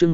chương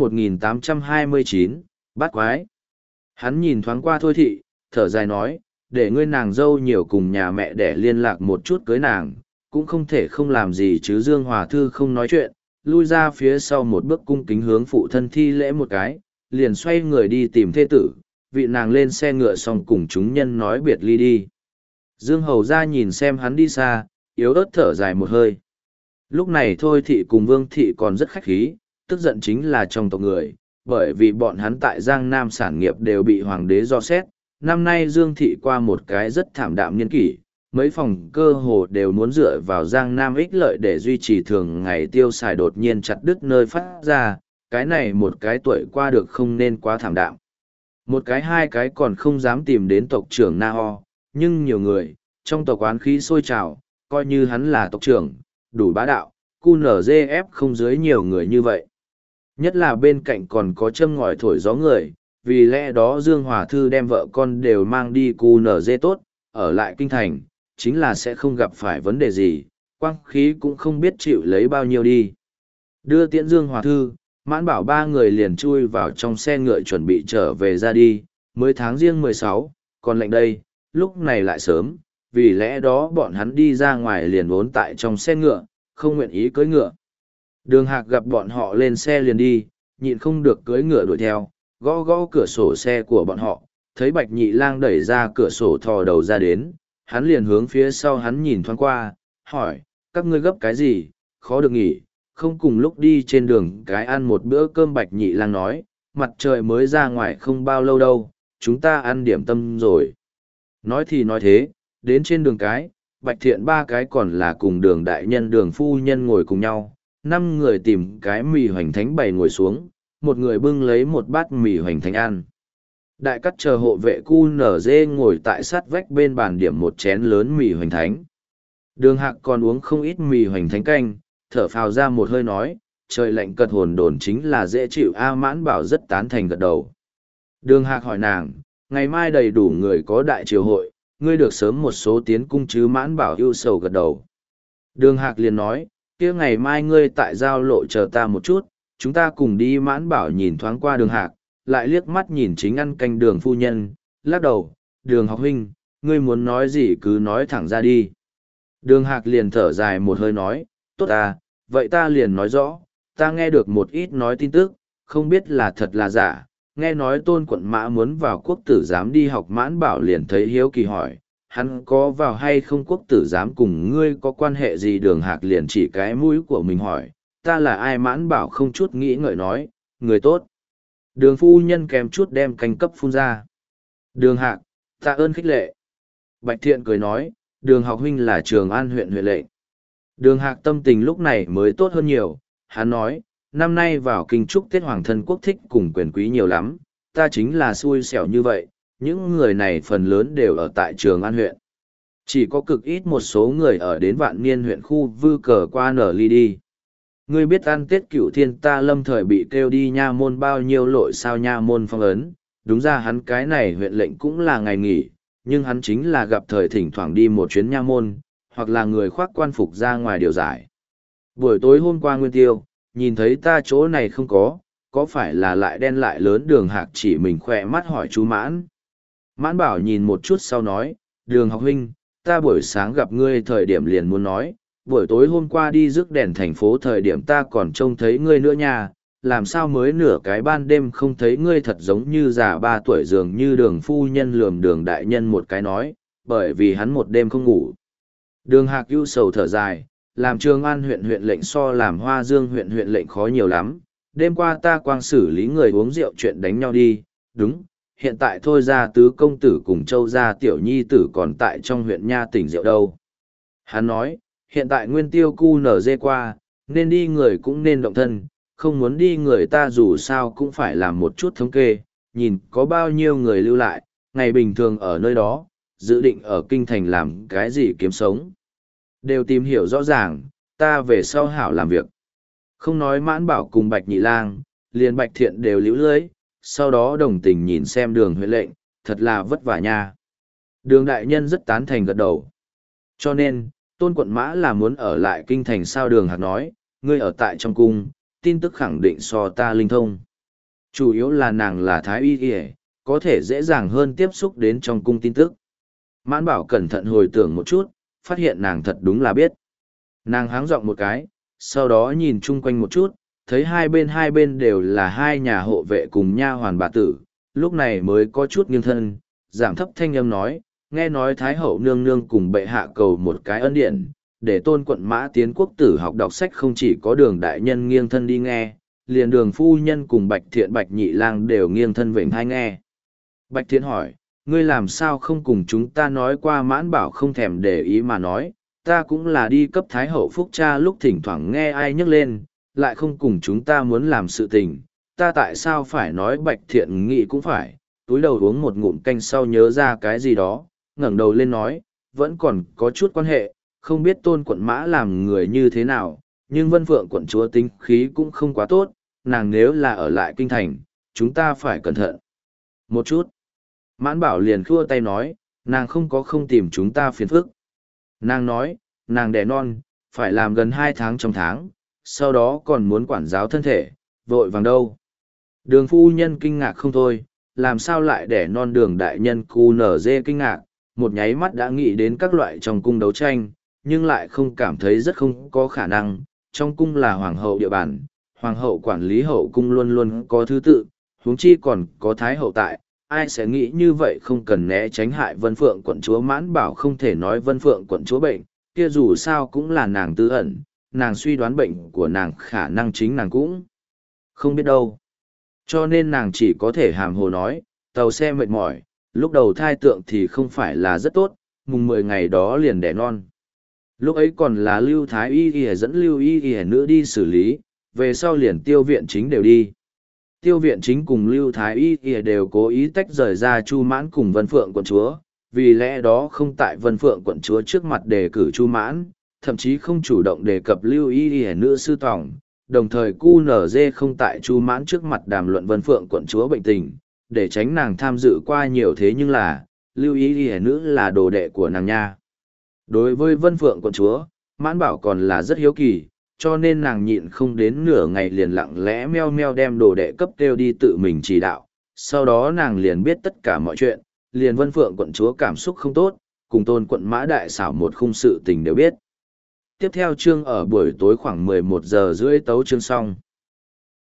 1829, bát quái. Hắn nhìn thoáng qua Thôi Thị, thở dài nói, để ngươi nàng dâu nhiều cùng nhà mẹ để liên lạc một chút cưới nàng, cũng không thể không làm gì chứ. Dương Hòa Thư không nói chuyện, lui ra phía sau một bước cung kính hướng phụ thân thi lễ một cái, liền xoay người đi tìm thê tử, vị nàng lên xe ngựa xong cùng chúng nhân nói biệt ly đi. Dương Hầu ra nhìn xem hắn đi xa, yếu ớt thở dài một hơi. Lúc này Thôi Thị cùng Vương Thị còn rất khách khí, tức giận chính là trong tộc người, bởi vì bọn hắn tại Giang Nam sản nghiệp đều bị hoàng đế do xét. Năm nay Dương Thị qua một cái rất thảm đạm niên kỷ, mấy phòng cơ hồ đều muốn dựa vào Giang Nam ích lợi để duy trì thường ngày tiêu xài, đột nhiên chặt đứt nơi phát ra, cái này một cái tuổi qua được không nên quá thảm đạm. Một cái hai cái còn không dám tìm đến tộc trưởng Na Ho, nhưng nhiều người, trong tộc oán khí sôi trào, coi như hắn là tộc trưởng, đủ bá đạo, QNZF không dưới nhiều người như vậy. Nhất là bên cạnh còn có châm ngòi thổi gió người, vì lẽ đó Dương Hòa Thư đem vợ con đều mang đi QNZ tốt, ở lại kinh thành, chính là sẽ không gặp phải vấn đề gì, quang khí cũng không biết chịu lấy bao nhiêu đi. Đưa tiễn Dương Hòa Thư, Mãn Bảo ba người liền chui vào trong xe ngựa chuẩn bị trở về ra đi, mới tháng riêng 16, còn lạnh đây, lúc này lại sớm, vì lẽ đó bọn hắn đi ra ngoài liền vốn tại trong xe ngựa, không nguyện ý cưỡi ngựa. Đường Hạc gặp bọn họ lên xe liền đi, nhịn không được cưỡi ngựa đuổi theo, gõ gõ cửa sổ xe của bọn họ, thấy Bạch Nhị Lang đẩy ra cửa sổ thò đầu ra đến, hắn liền hướng phía sau hắn nhìn thoáng qua, hỏi, các ngươi gấp cái gì, khó được nghỉ, không cùng lúc đi trên đường cái ăn một bữa cơm. Bạch Nhị Lang nói, mặt trời mới ra ngoài không bao lâu đâu, chúng ta ăn điểm tâm rồi. Nói thì nói thế, đến trên đường cái, Bạch Thiện ba cái còn là cùng Đường đại nhân Đường phu nhân ngồi cùng nhau, 5 người tìm cái mì hoành thánh bày ngồi xuống, một người bưng lấy một bát mì hoành thánh ăn. Đại cắt chờ hộ vệ QNZ ngồi tại sát vách bên bàn điểm một chén lớn mì hoành thánh. Đường Hạc còn uống không ít mì hoành thánh canh, thở phào ra một hơi nói, trời lạnh cật hồn đồn chính là dễ chịu. A Mãn Bảo rất tán thành gật đầu. Đường Hạc hỏi nàng, ngày mai đầy đủ người có đại triều hội, ngươi được sớm một số tiến cung chứ? Mãn Bảo ưu sầu gật đầu. Đường Hạc liền nói, kia ngày mai ngươi tại giao lộ chờ ta một chút, chúng ta cùng đi. Mãn Bảo nhìn thoáng qua Đường Hạc, lại liếc mắt nhìn chính ăn canh Đường phu nhân, lắc đầu, Đường học huynh, ngươi muốn nói gì cứ nói thẳng ra đi. Đường Hạc liền thở dài một hơi nói, tốt à, vậy ta liền nói rõ, ta nghe được một ít nói tin tức, không biết là thật là giả, nghe nói Tôn Quận Mã muốn vào quốc tử giám đi học. Mãn Bảo liền thấy hiếu kỳ hỏi, hắn có vào hay không quốc tử giám cùng ngươi có quan hệ gì? Đường Hạc liền chỉ cái mũi của mình hỏi, ta là ai? Mãn Bảo không chút nghĩ ngợi nói, người tốt. Đường phu nhân kèm chút đem canh cấp phun ra. Đường Hạc, tạ ơn khích lệ. Bạch Thiện cười nói, Đường học huynh là Trường An huyện huyện lệnh. Đường Hạc tâm tình lúc này mới tốt hơn nhiều, hắn nói, năm nay vào kinh chúc Tết Hoàng thân quốc thích cùng quyền quý nhiều lắm, ta chính là xui xẻo như vậy, những người này phần lớn đều ở tại Trường An huyện. Chỉ có cực ít một số người ở đến Vạn Niên huyện khu vư cờ qua nở ly đi. Ngươi biết ăn Tết Cửu Thiên ta lâm thời bị kêu đi nha môn bao nhiêu lội sao? Nha môn phong ấn, đúng ra hắn cái này huyện lệnh cũng là ngày nghỉ, nhưng hắn chính là gặp thời thỉnh thoảng đi một chuyến nha môn, hoặc là người khoác quan phục ra ngoài điều giải. Buổi tối hôm qua Nguyên Tiêu, nhìn thấy ta chỗ này không có phải là lại đen lại lớn? Đường Hạc chỉ mình khỏe mắt hỏi chú Mãn. Mãn Bảo nhìn một chút sau nói, Đường học huynh, ta buổi sáng gặp ngươi thời điểm liền muốn nói, buổi tối hôm qua đi rước đèn thành phố thời điểm ta còn trông thấy ngươi nữa nha, làm sao mới nửa cái ban đêm không thấy ngươi? Thật giống như già 3 tuổi, dường như Đường phu nhân lườm Đường đại nhân một cái nói, bởi vì hắn một đêm không ngủ. Đường Hạc ưu sầu thở dài, làm Trường An huyện huyện lệnh so làm Hoa Dương huyện huyện lệnh khó nhiều lắm, đêm qua ta quang xử lý người uống rượu chuyện đánh nhau đi, đúng, hiện tại Thôi ra tứ công tử cùng Châu gia tiểu nhi tử còn tại trong huyện nha tỉnh rượu đâu. Hắn nói, hiện tại Nguyên Tiêu cu nở dê qua, nên đi người cũng nên động thân, không muốn đi người ta dù sao cũng phải làm một chút thống kê, nhìn có bao nhiêu người lưu lại, ngày bình thường ở nơi đó, dự định ở kinh thành làm cái gì kiếm sống. Đều tìm hiểu rõ ràng, ta về sau hảo làm việc. Không nói Mãn Bảo cùng Bạch Nhị Lang, liền Bạch Thiện đều líu lưới, sau đó đồng tình nhìn xem Đường huyện lệnh, thật là vất vả nha. Đường đại nhân rất tán thành gật đầu. Cho nên, Tôn Quận Mã là muốn ở lại kinh thành sao? Đường Hạc nói, ngươi ở tại trong cung,